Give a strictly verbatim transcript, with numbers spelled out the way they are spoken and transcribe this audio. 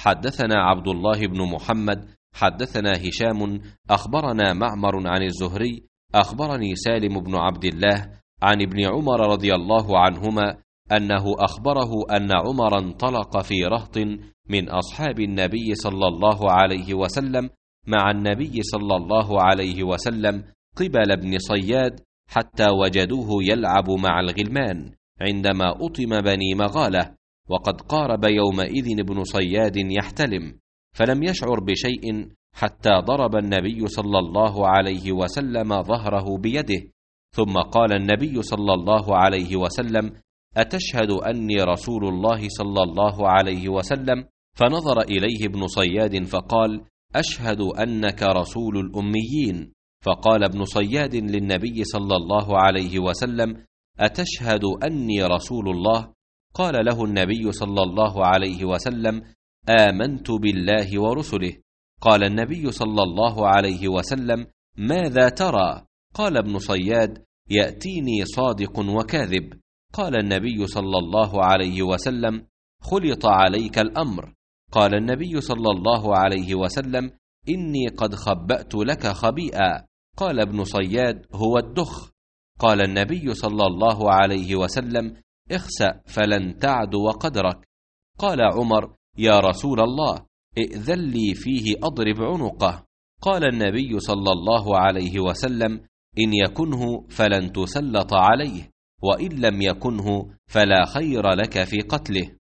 حدثنا عبد الله بن محمد حدثنا هشام أخبرنا معمر عن الزهري أخبرني سالم بن عبد الله عن ابن عمر رضي الله عنهما أنه أخبره أن عمر انطلق في رهط من أصحاب النبي صلى الله عليه وسلم مع النبي صلى الله عليه وسلم قبل ابن صياد حتى وجدوه يلعب مع الغلمان عندما أطم بني مغالة، وقد قارب يومئذ ابن صياد يحتلم، فلم يشعر بشيء حتى ضرب النبي صلى الله عليه وسلم ظهره بيده، ثم قال النبي صلى الله عليه وسلم: أتشهد أني رسول الله صلى الله عليه وسلم؟ فنظر إليه ابن صياد فقال: أشهد أنك رسول الأميين. فقال ابن صياد للنبي صلى الله عليه وسلم: أتشهد أني رسول الله؟ قال له النبي صلى الله عليه وسلم: آمنت بالله ورسله. قال النبي صلى الله عليه وسلم: ماذا ترى؟ قال ابن صياد: يأتيني صادق وكاذب. قال النبي صلى الله عليه وسلم: خلط عليك الأمر. قال النبي صلى الله عليه وسلم: إني قد خبأت لك خبيئا. قال ابن صياد: هو الدخ. قال النبي صلى الله عليه وسلم: اخسأ فلن تعدو قدرك. قال عمر: يا رسول الله، ائذن لي فيه أضرب عنقه. قال النبي صلى الله عليه وسلم: إن يكنه فلن تسلط عليه، وإن لم يكنه فلا خير لك في قتله.